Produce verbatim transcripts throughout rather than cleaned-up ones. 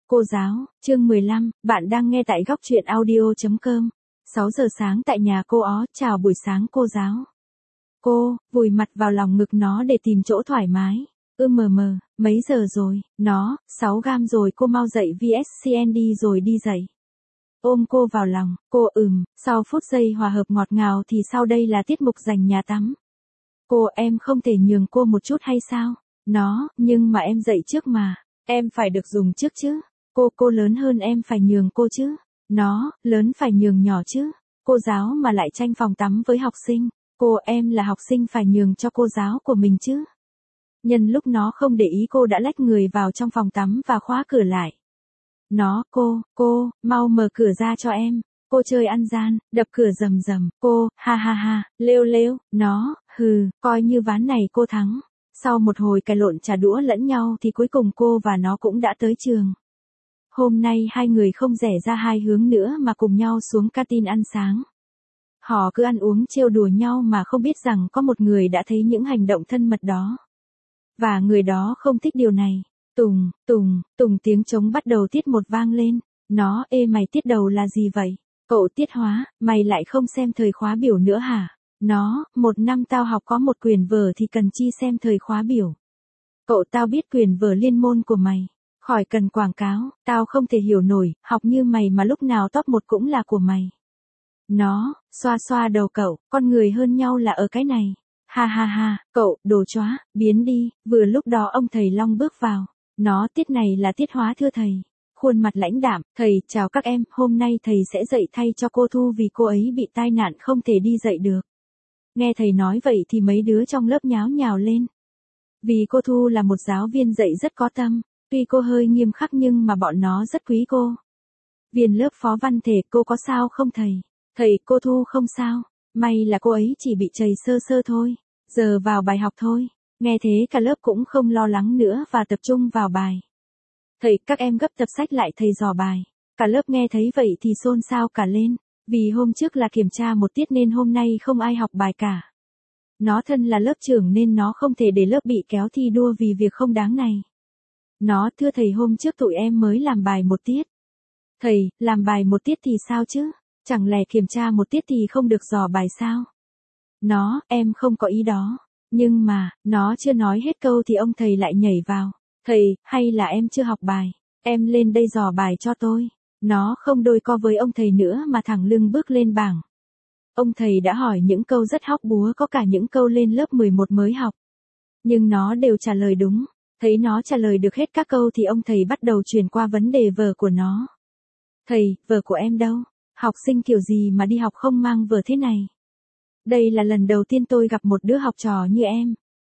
Cô giáo, chương mười lăm, bạn đang nghe tại góc truyện audio chấm com. sáu giờ sáng tại nhà cô ó, chào buổi sáng cô giáo. Cô, vùi mặt vào lòng ngực nó để tìm chỗ thoải mái. Ư mờ mờ, mấy giờ rồi, nó, sáu gam rồi cô mau dậy vs xê en đi rồi đi dậy. Ôm cô vào lòng, cô ừm, sau phút giây hòa hợp ngọt ngào thì sau đây là tiết mục dành nhà tắm. Cô em không thể nhường cô một chút hay sao? Nó, nhưng mà em dậy trước mà, em phải được dùng trước chứ. Cô, cô lớn hơn em phải nhường cô chứ. Nó, lớn phải nhường nhỏ chứ. Cô giáo mà lại tranh phòng tắm với học sinh. Cô, em là học sinh phải nhường cho cô giáo của mình chứ. Nhân lúc nó không để ý cô đã lách người vào trong phòng tắm và khóa cửa lại. Nó, cô, cô, mau mở cửa ra cho em. Cô chơi ăn gian, đập cửa rầm rầm. Cô, ha ha ha, lêu lêu. Nó, hừ, coi như ván này cô thắng. Sau một hồi cãi lộn trả đũa lẫn nhau thì cuối cùng cô và nó cũng đã tới trường. Hôm nay hai người không rẽ ra hai hướng nữa mà cùng nhau xuống canteen ăn sáng. Họ cứ ăn uống trêu đùa nhau mà không biết rằng có một người đã thấy những hành động thân mật đó. Và người đó không thích điều này. Tùng, tùng, tùng tiếng trống bắt đầu tiết một vang lên. Nó, ê mày tiết đầu là gì vậy? Cậu tiết hóa, mày lại không xem thời khóa biểu nữa hả? Nó, một năm tao học có một quyển vở thì cần chi xem thời khóa biểu. Cậu tao biết quyển vở liên môn của mày. Khỏi cần quảng cáo, tao không thể hiểu nổi, học như mày mà lúc nào top một cũng là của mày. Nó, xoa xoa đầu cậu, con người hơn nhau là ở cái này. Ha ha ha, cậu, đồ chóa, biến đi, vừa lúc đó ông thầy Long bước vào. Nó, tiết này là tiết hóa thưa thầy. Khuôn mặt lãnh đạm, thầy, chào các em, hôm nay thầy sẽ dạy thay cho cô Thu vì cô ấy bị tai nạn không thể đi dạy được. Nghe thầy nói vậy thì mấy đứa trong lớp nháo nhào lên. Vì cô Thu là một giáo viên dạy rất có tâm. Tuy cô hơi nghiêm khắc nhưng mà bọn nó rất quý cô. Viên lớp phó văn thể, cô có sao không thầy? Thầy, cô Thu không sao. May là cô ấy chỉ bị trầy sơ sơ thôi. Giờ vào bài học thôi. Nghe thế cả lớp cũng không lo lắng nữa và tập trung vào bài. Thầy, các em gấp tập sách lại thầy dò bài. Cả lớp nghe thấy vậy thì xôn xao cả lên. Vì hôm trước là kiểm tra một tiết nên hôm nay không ai học bài cả. Nó thân là lớp trưởng nên nó không thể để lớp bị kéo thi đua vì việc không đáng này. Nó, thưa thầy hôm trước tụi em mới làm bài một tiết. Thầy, làm bài một tiết thì sao chứ? Chẳng lẽ kiểm tra một tiết thì không được dò bài sao? Nó, em không có ý đó. Nhưng mà, nó chưa nói hết câu thì ông thầy lại nhảy vào. Thầy, hay là em chưa học bài? Em lên đây dò bài cho tôi. Nó không đôi co với ông thầy nữa mà thẳng lưng bước lên bảng. Ông thầy đã hỏi những câu rất hóc búa, có cả những câu lên lớp mười một mới học. Nhưng nó đều trả lời đúng. Thấy nó trả lời được hết các câu thì ông thầy bắt đầu chuyển qua vấn đề vở của nó. Thầy, vở của em đâu? Học sinh kiểu gì mà đi học không mang vở thế này? Đây là lần đầu tiên tôi gặp một đứa học trò như em.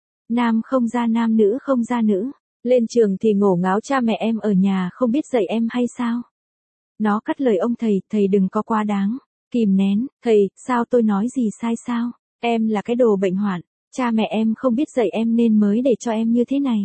Nam không ra nam, nữ không ra nữ. Lên trường thì ngổ ngáo, cha mẹ em ở nhà không biết dạy em hay sao? Nó cắt lời ông thầy, thầy đừng có quá đáng. Kìm nén, thầy, sao tôi nói gì sai sao? Em là cái đồ bệnh hoạn. Cha mẹ em không biết dạy em nên mới để cho em như thế này.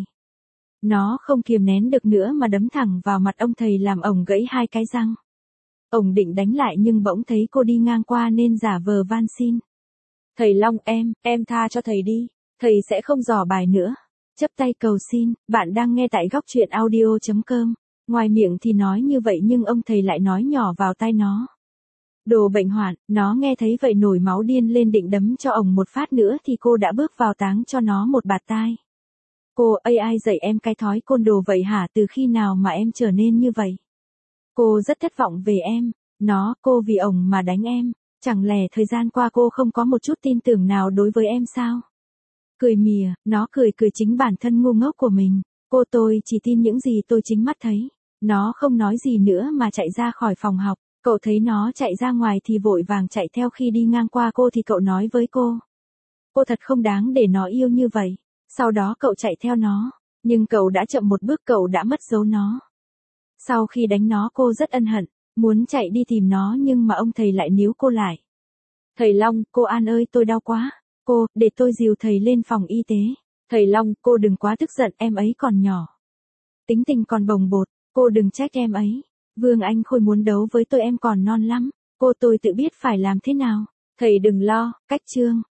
Nó không kiềm nén được nữa mà đấm thẳng vào mặt ông thầy làm ổng gãy hai cái răng. Ổng định đánh lại nhưng bỗng thấy cô đi ngang qua nên giả vờ van xin. Thầy Long, em, em tha cho thầy đi. Thầy sẽ không dò bài nữa. Chắp tay cầu xin, bạn đang nghe tại góc truyện audio chấm com. Ngoài miệng thì nói như vậy nhưng ông thầy lại nói nhỏ vào tai nó. Đồ bệnh hoạn, nó nghe thấy vậy nổi máu điên lên định đấm cho ổng một phát nữa thì cô đã bước vào táng cho nó một bạt tai. Cô, ây ai dạy em cái thói côn đồ vậy hả? Từ khi nào mà em trở nên như vậy? Cô rất thất vọng về em. Nó, cô vì ổng mà đánh em. Chẳng lẽ thời gian qua cô không có một chút tin tưởng nào đối với em sao? Cười mỉa, nó cười cười chính bản thân ngu ngốc của mình. Cô, tôi chỉ tin những gì tôi chính mắt thấy. Nó không nói gì nữa mà chạy ra khỏi phòng học. Cậu thấy nó chạy ra ngoài thì vội vàng chạy theo, khi đi ngang qua cô thì cậu nói với cô. Cô thật không đáng để nó yêu như vậy. Sau đó cậu chạy theo nó. Nhưng cậu đã chậm một bước, cậu đã mất dấu nó. Sau khi đánh nó cô rất ân hận. Muốn chạy đi tìm nó nhưng mà ông thầy lại níu cô lại. Thầy Long, cô An ơi tôi đau quá. Cô, để tôi dìu thầy lên phòng y tế. Thầy Long, cô đừng quá tức giận, em ấy còn nhỏ. Tính tình còn bồng bột, cô đừng trách em ấy. Vương Anh Khôi muốn đấu với tôi, em còn non lắm. Cô, tôi tự biết phải làm thế nào. Thầy đừng lo, cách chương.